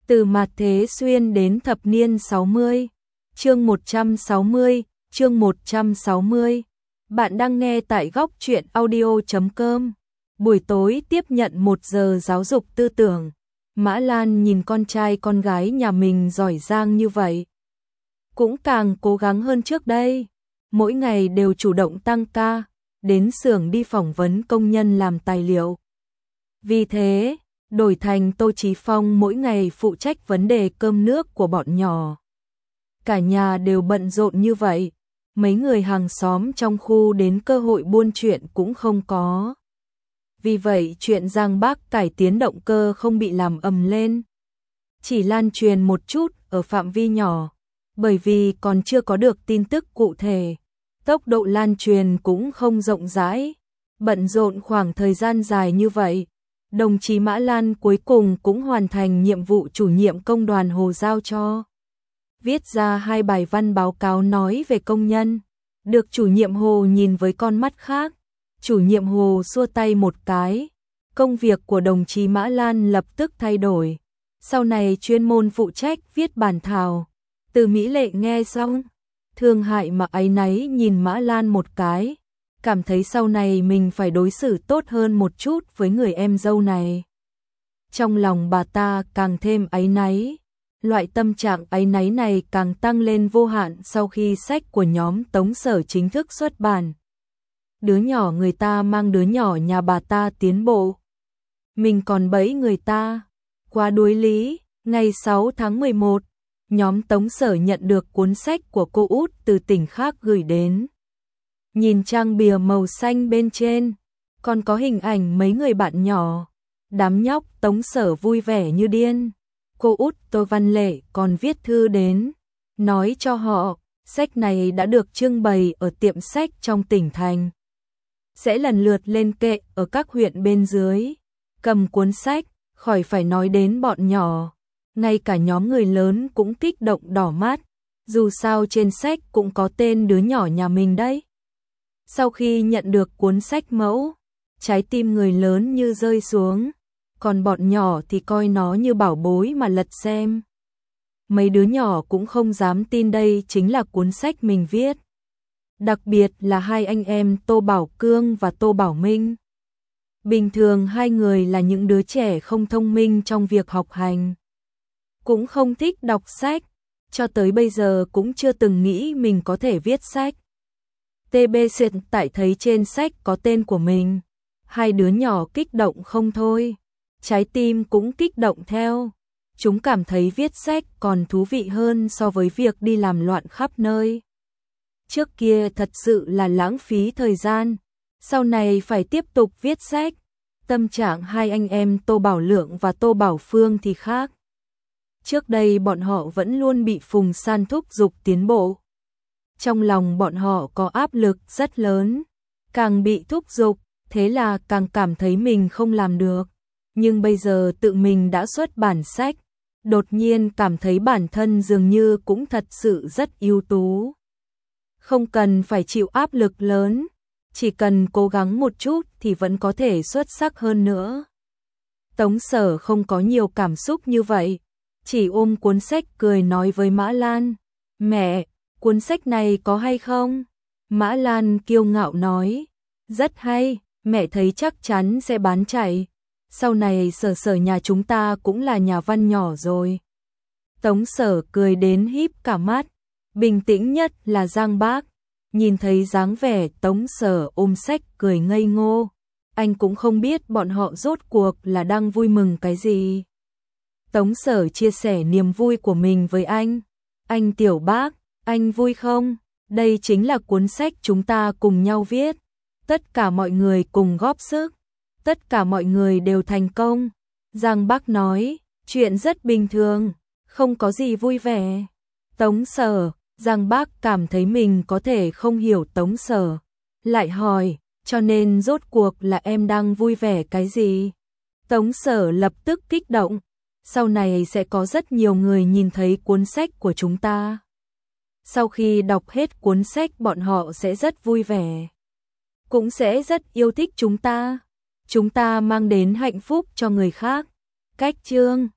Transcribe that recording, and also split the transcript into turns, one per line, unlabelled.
Từ mạt thế xuyên đến thập niên 60. Chương 160, chương 160. Bạn đang nghe tại góc truyện audio.com. Buổi tối tiếp nhận 1 giờ giáo dục tư tưởng. Mã Lan nhìn con trai con gái nhà mình giỏi giang như vậy, cũng càng cố gắng hơn trước đây. Mỗi ngày đều chủ động tăng ca, đến xưởng đi phỏng vấn công nhân làm tài liệu. Vì thế, đổi thành Tô Chí Phong mỗi ngày phụ trách vấn đề cơm nước của bọn nhỏ. Cả nhà đều bận rộn như vậy, mấy người hàng xóm trong khu đến cơ hội buôn chuyện cũng không có. Vì vậy chuyện Giang Bác cải tiến động cơ không bị làm ầm lên, chỉ lan truyền một chút ở phạm vi nhỏ, bởi vì còn chưa có được tin tức cụ thể, tốc độ lan truyền cũng không rộng rãi. Bận rộn khoảng thời gian dài như vậy, đồng chí Mã Lan cuối cùng cũng hoàn thành nhiệm vụ chủ nhiệm công đoàn Hồ giao cho. Viết ra 2 bài văn báo cáo nói về công nhân, được chủ nhiệm Hồ nhìn với con mắt khác. Chủ nhiệm Hồ xua tay một cái, công việc của đồng chí Mã Lan lập tức thay đổi. Sau này chuyên môn phụ trách viết bản thảo. Từ Mỹ Lệ nghe xong, thương hại mà áy náy nhìn Mã Lan một cái, cảm thấy sau này mình phải đối xử tốt hơn một chút với người em dâu này. Trong lòng bà ta càng thêm áy náy, loại tâm trạng áy náy này càng tăng lên vô hạn sau khi sách của nhóm Tống Sở chính thức xuất bản. Đứa nhỏ người ta mang đứa nhỏ nhà bà ta tiến bộ, mình còn bẫy người ta, quá đuối lý. Ngày 6 tháng 11, nhóm Tống Sở nhận được cuốn sách của cô út từ tỉnh khác gửi đến. Nhìn trang bìa màu xanh bên trên, còn có hình ảnh mấy người bạn nhỏ, đám nhóc Tống Sở vui vẻ như điên. Cô út Tô Văn Lệ còn viết thư đến, nói cho họ, sách này đã được trưng bày ở tiệm sách trong tỉnh thành, sẽ lần lượt lên kệ ở các huyện bên dưới. Cầm cuốn sách, khỏi phải nói đến bọn nhỏ, ngay cả nhóm người lớn cũng kích động đỏ mắt, dù sao trên sách cũng có tên đứa nhỏ nhà mình đấy. Sau khi nhận được cuốn sách mẫu, trái tim người lớn như rơi xuống, còn bọn nhỏ thì coi nó như bảo bối mà lật xem. Mấy đứa nhỏ cũng không dám tin đây chính là cuốn sách mình viết. Đặc biệt là 2 anh em Tô Bảo Cương và Tô Bảo Minh. Bình thường 2 người là những đứa trẻ không thông minh trong việc học hành, cũng không thích đọc sách, cho tới bây giờ cũng chưa từng nghĩ mình có thể viết sách. TBC tại thấy trên sách có tên của mình, 2 đứa nhỏ kích động không thôi, trái tim cũng kích động theo. Chúng cảm thấy viết sách còn thú vị hơn so với việc đi làm loạn khắp nơi. Trước kia thật sự là lãng phí thời gian, sau này phải tiếp tục viết sách. Tâm trạng 2 anh em Tô Bảo Lượng và Tô Bảo Phương thì khác. Trước đây bọn họ vẫn luôn bị Phùng San thúc giục tiến bộ. Trong lòng bọn họ có áp lực rất lớn, càng bị thúc giục, thế là càng cảm thấy mình không làm được. Nhưng bây giờ tự mình đã xuất bản sách, đột nhiên cảm thấy bản thân dường như cũng thật sự rất ưu tú. Không cần phải chịu áp lực lớn, chỉ cần cố gắng một chút thì vẫn có thể xuất sắc hơn nữa. Tống Sở không có nhiều cảm xúc như vậy, chỉ ôm cuốn sách cười nói với Mã Lan, mẹ, cuốn sách này có hay không? Mã Lan kiêu ngạo nói, rất hay, mẹ thấy chắc chắn sẽ bán chạy. Sau này Sở nhà chúng ta cũng là nhà văn nhỏ rồi. Tống Sở cười đến híp cả mắt, bình tĩnh nhất là Giang Bác. Nhìn thấy dáng vẻ Tống Sở ôm sách cười ngây ngô, anh cũng không biết bọn họ rốt cuộc là đang vui mừng cái gì. Tống Sở chia sẻ niềm vui của mình với anh Tiểu Bác, anh vui không? Đây chính là cuốn sách chúng ta cùng nhau viết, tất cả mọi người cùng góp sức, tất cả mọi người đều thành công. Giang Bác nói, chuyện rất bình thường, không có gì vui vẻ. Tống Sở, Giang Bác cảm thấy mình có thể không hiểu Tống Sở, lại hỏi, cho nên rốt cuộc là em đang vui vẻ cái gì? Tống Sở lập tức kích động, sau này sẽ có rất nhiều người nhìn thấy cuốn sách của chúng ta. Sau khi đọc hết cuốn sách bọn họ sẽ rất vui vẻ, cũng sẽ rất yêu thích chúng ta mang đến hạnh phúc cho người khác. Cách chương